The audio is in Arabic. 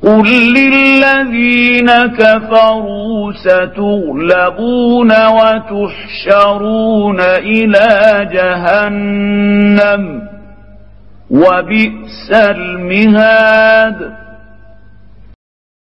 قل للذين كفروا ستغلبون وتحشرون إلى جهنم وبئس المهاد.